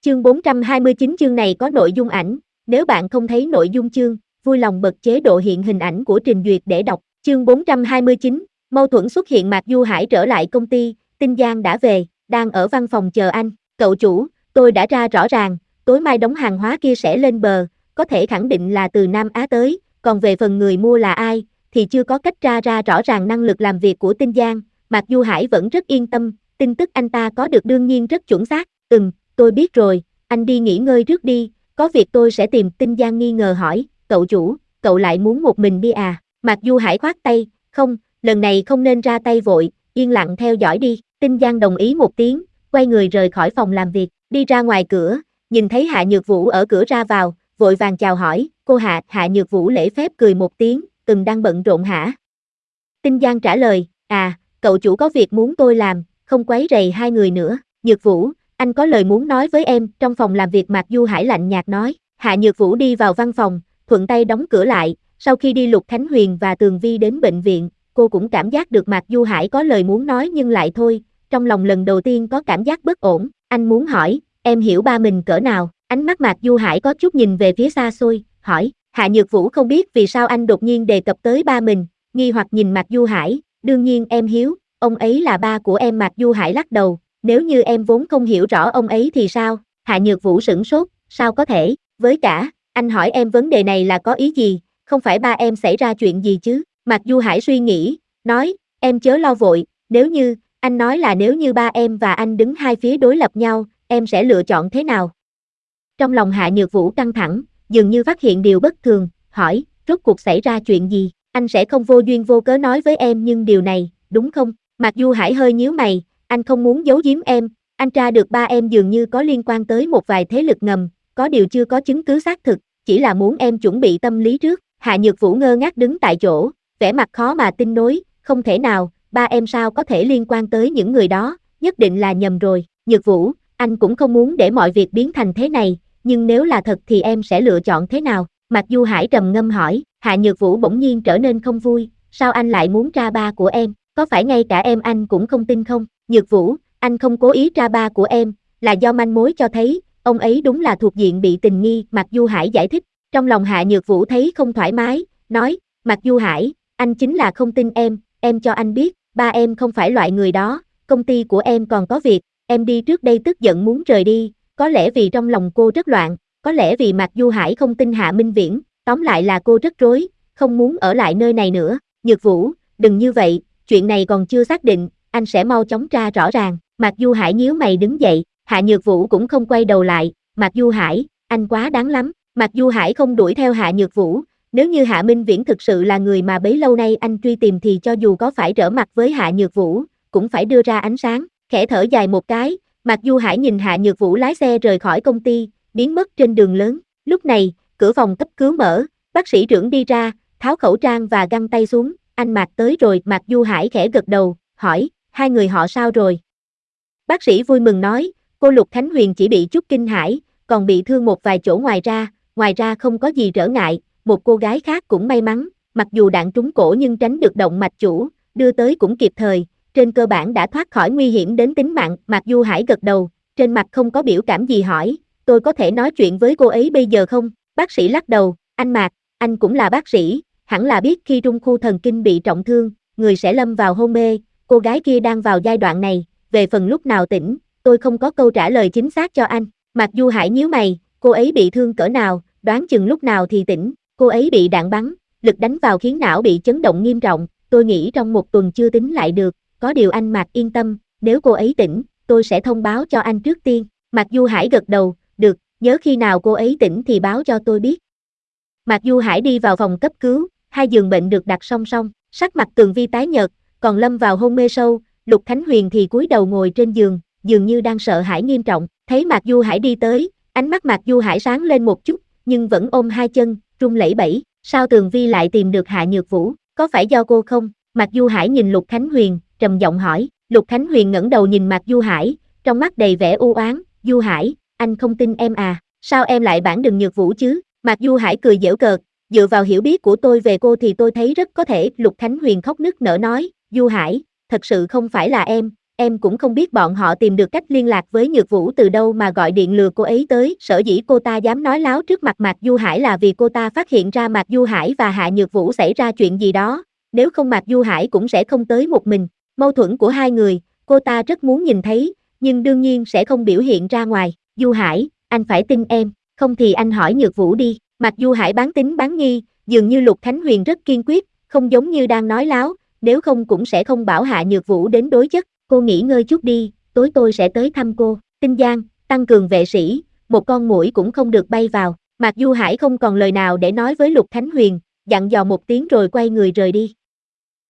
Chương 429 chương này có nội dung ảnh, nếu bạn không thấy nội dung chương, vui lòng bật chế độ hiện hình ảnh của trình duyệt để đọc. Chương 429, mâu thuẫn xuất hiện. Mạc Du Hải trở lại công ty, Tinh Giang đã về, đang ở văn phòng chờ anh. Cậu chủ, tôi đã ra rõ ràng, tối mai đống hàng hóa kia sẽ lên bờ, có thể khẳng định là từ Nam Á tới, còn về phần người mua là ai, thì chưa có cách ra rõ ràng năng lực làm việc của Tinh Giang. Mạc Du Hải vẫn rất yên tâm, tin tức anh ta có được đương nhiên rất chuẩn xác. Tôi biết rồi, anh đi nghỉ ngơi trước đi, có việc tôi sẽ tìm. Tinh Giang nghi ngờ hỏi, cậu chủ, cậu lại muốn một mình đi à? Mạc Du Hải khoát tay, không, lần này không nên ra tay vội, yên lặng theo dõi đi. Tinh Giang đồng ý một tiếng, quay người rời khỏi phòng làm việc, đi ra ngoài cửa, nhìn thấy Hạ Nhược Vũ ở cửa ra vào, vội vàng chào hỏi, cô Hạ. Hạ Nhược Vũ lễ phép cười một tiếng, đang bận rộn hả? Tinh Giang trả lời, cậu chủ có việc muốn tôi làm, không quấy rầy hai người nữa. Nhược Vũ, anh có lời muốn nói với em. Trong phòng làm việc Mạc Du Hải lạnh nhạt nói. Hạ Nhược Vũ đi vào văn phòng, thuận tay đóng cửa lại. Sau khi đi Lục Khánh Huyền và Tường Vi đến bệnh viện, cô cũng cảm giác được Mạc Du Hải có lời muốn nói nhưng lại thôi. Trong lòng lần đầu tiên có cảm giác bất ổn. Anh muốn hỏi, em hiểu ba mình cỡ nào? Ánh mắt Mạc Du Hải có chút nhìn về phía xa xôi, hỏi. Hạ Nhược Vũ không biết vì sao anh đột nhiên đề cập tới ba mình, nghi hoặc nhìn Mạc Du Hải. Đương nhiên em hiếu, ông ấy là ba của em. Mạc Du Hải lắc đầu. Nếu như em vốn không hiểu rõ ông ấy thì sao? Hạ Nhược Vũ sửng sốt, sao có thể? Với cả, anh hỏi em vấn đề này là có ý gì? Không phải ba em xảy ra chuyện gì chứ? Mạc Du Hải suy nghĩ, nói, em chớ lo vội, anh nói là nếu như ba em và anh đứng hai phía đối lập nhau, em sẽ lựa chọn thế nào? Trong lòng Hạ Nhược Vũ căng thẳng, dường như phát hiện điều bất thường, hỏi, rốt cuộc xảy ra chuyện gì? Anh sẽ không vô duyên vô cớ nói với em nhưng điều này, đúng không? Mạc Du Hải hơi nhíu mày, anh không muốn giấu giếm em, anh tra được ba em dường như có liên quan tới một vài thế lực ngầm, có điều chưa có chứng cứ xác thực, chỉ là muốn em chuẩn bị tâm lý trước. Hạ Nhược Vũ ngơ ngác đứng tại chỗ, vẻ mặt khó mà tin nối, không thể nào, ba em sao có thể liên quan tới những người đó, nhất định là nhầm rồi. Nhược Vũ, anh cũng không muốn để mọi việc biến thành thế này, nhưng nếu là thật thì em sẽ lựa chọn thế nào? Mạc Du Hải trầm ngâm hỏi. Hạ Nhược Vũ bỗng nhiên trở nên không vui, sao anh lại muốn tra ba của em, có phải ngay cả em anh cũng không tin không? Nhược Vũ, anh không cố ý tra ba của em, là do manh mối cho thấy, ông ấy đúng là thuộc diện bị tình nghi. Mạc Du Hải giải thích. Trong lòng Hạ Nhược Vũ thấy không thoải mái, nói, Mạc Du Hải, anh chính là không tin em cho anh biết, ba em không phải loại người đó, công ty của em còn có việc, em đi trước đây. Tức giận muốn rời đi, có lẽ vì trong lòng cô rất loạn, có lẽ vì Mạc Du Hải không tin Hạ Minh Viễn, tóm lại là cô rất rối, không muốn ở lại nơi này nữa. Nhược Vũ, đừng như vậy, chuyện này còn chưa xác định, anh sẽ mau chóng tra rõ ràng. Mạc Du Hải nhíu mày đứng dậy, Hạ Nhược Vũ cũng không quay đầu lại. Mạc Du Hải, anh quá đáng lắm. Mạc Du Hải không đuổi theo Hạ Nhược Vũ, nếu như Hạ Minh Viễn thực sự là người mà bấy lâu nay anh truy tìm thì cho dù có phải trở mặt với Hạ Nhược Vũ, cũng phải đưa ra ánh sáng. Khẽ thở dài một cái, Mạc Du Hải nhìn Hạ Nhược Vũ lái xe rời khỏi công ty, biến mất trên đường lớn. Lúc này, cửa phòng cấp cứu mở, bác sĩ trưởng đi ra, tháo khẩu trang và găng tay xuống. Anh Mạc tới rồi. Mạc Du Hải khẽ gật đầu, hỏi, hai người họ sao rồi? Bác sĩ vui mừng nói, cô Lục Khánh Huyền chỉ bị chút kinh hãi, còn bị thương một vài chỗ, ngoài ra không có gì trở ngại. Một cô gái khác cũng may mắn, mặc dù đạn trúng cổ nhưng tránh được động mạch chủ, đưa tới cũng kịp thời, trên cơ bản đã thoát khỏi nguy hiểm đến tính mạng. Mạc Du Hải gật đầu, trên mặt không có biểu cảm gì, hỏi, tôi có thể nói chuyện với cô ấy bây giờ không? Bác sĩ lắc đầu, anh Mạc, anh cũng là bác sĩ, hẳn là biết khi trung khu thần kinh bị trọng thương, người sẽ lâm vào hôn mê, cô gái kia đang vào giai đoạn này, về phần lúc nào tỉnh, tôi không có câu trả lời chính xác cho anh. Mạc Du Hải nhíu mày, cô ấy bị thương cỡ nào, đoán chừng lúc nào thì tỉnh? Cô ấy bị đạn bắn, lực đánh vào khiến não bị chấn động nghiêm trọng, tôi nghĩ trong một tuần chưa tính lại được, có điều anh Mạc yên tâm, nếu cô ấy tỉnh, tôi sẽ thông báo cho anh trước tiên. Mạc Du Hải gật đầu, được, nhớ khi nào cô ấy tỉnh thì báo cho tôi biết. Mạc Du Hải đi vào phòng cấp cứu, hai giường bệnh được đặt song song, sắc mặt Tường Vi tái nhợt, còn lâm vào hôn mê sâu, Lục Khánh Huyền thì cúi đầu ngồi trên giường, dường như đang sợ hãi nghiêm trọng. Thấy Mạc Du Hải đi tới, ánh mắt Mạc Du Hải sáng lên một chút, nhưng vẫn ôm hai chân, run lẩy bẩy. Sao Tường Vi lại tìm được Hạ Nhược Vũ, có phải do cô không? Mạc Du Hải nhìn Lục Khánh Huyền, trầm giọng hỏi. Lục Khánh Huyền ngẩng đầu nhìn Mạc Du Hải, trong mắt đầy vẻ u oán. Du Hải, anh không tin em à? Sao em lại bản đừng Nhược Vũ chứ? Mạc Du Hải cười giễu cợt, dựa vào hiểu biết của tôi về cô thì tôi thấy rất có thể. Lục Khánh Huyền khóc nức nở nói, Du Hải, thật sự không phải là em, em cũng không biết bọn họ tìm được cách liên lạc với Nhược Vũ từ đâu mà gọi điện lừa cô ấy tới. Sở dĩ cô ta dám nói láo trước mặt Mạc Du Hải là vì cô ta phát hiện ra Mạc Du Hải và Hạ Nhược Vũ xảy ra chuyện gì đó, nếu không Mạc Du Hải cũng sẽ không tới một mình. Mâu thuẫn của hai người, cô ta rất muốn nhìn thấy, nhưng đương nhiên sẽ không biểu hiện ra ngoài. Du Hải, anh phải tin em, không thì anh hỏi Nhược Vũ đi. Mạc Du Hải bán tín bán nghi, dường như Lục Khánh Huyền rất kiên quyết, không giống như đang nói láo, nếu không cũng sẽ không bảo Hạ Nhược Vũ đến đối chất. Cô nghỉ ngơi chút đi, tối tôi sẽ tới thăm cô. Tinh Giang, tăng cường vệ sĩ, một con muỗi cũng không được bay vào. Mạc Du Hải không còn lời nào để nói với Lục Khánh Huyền, dặn dò một tiếng rồi quay người rời đi.